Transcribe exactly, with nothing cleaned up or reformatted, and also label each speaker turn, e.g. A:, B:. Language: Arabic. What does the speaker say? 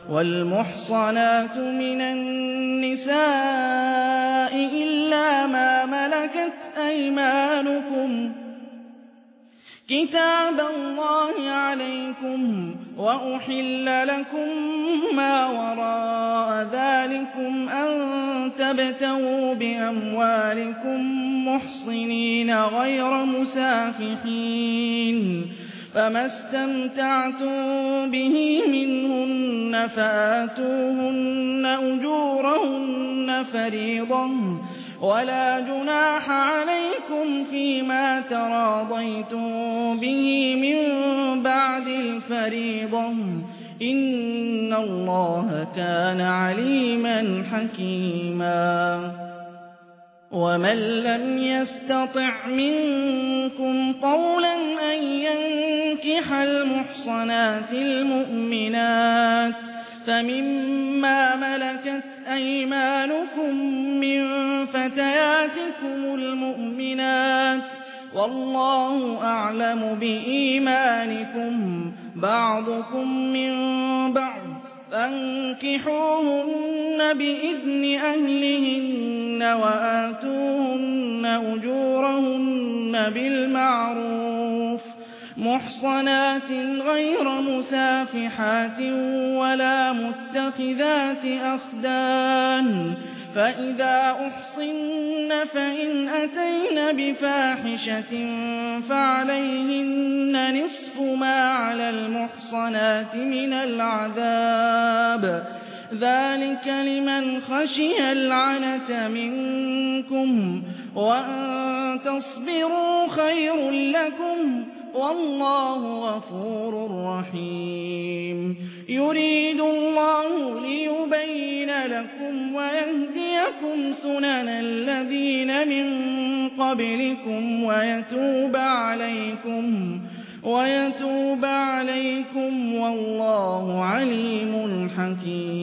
A: والمحصنات من النساء إلا ما ملكت أيمانكم كتاب الله عليكم وأحل لكم ما وراء ذلكم أن تبتغوا بأموالكم محصنين غير مسافحين فما استمتعتم به منهن فآتوهن أجورهن فريضة ولا جناح عليكم فيما تراضيتم به من بعد الفريضة إن الله كان عليما حكيما ومن لم يستطع منكم قولا أن ينكح المحصنات المؤمنات فمما ملكت أيمانكم من فتياتكم المؤمنات والله أعلم بإيمانكم بعضكم من بعض فانكحوهن بإذن أهلهن وآتوهن أجورهن بالمعروف محصنات غير مسافحات ولا متخذات أخدان فإذا أحصن فإن أتين بفاحشة فعليهن نصف ما على المحصنات من العذاب ذلك لمن خشي العنة منكم وأن تصبروا خير لكم والله غفور رحيم يريد الله ليبين لكم ويهديكم سنن الذين من قبلكم ويتوب عليكم ويتوب عليكم والله عليم حكيم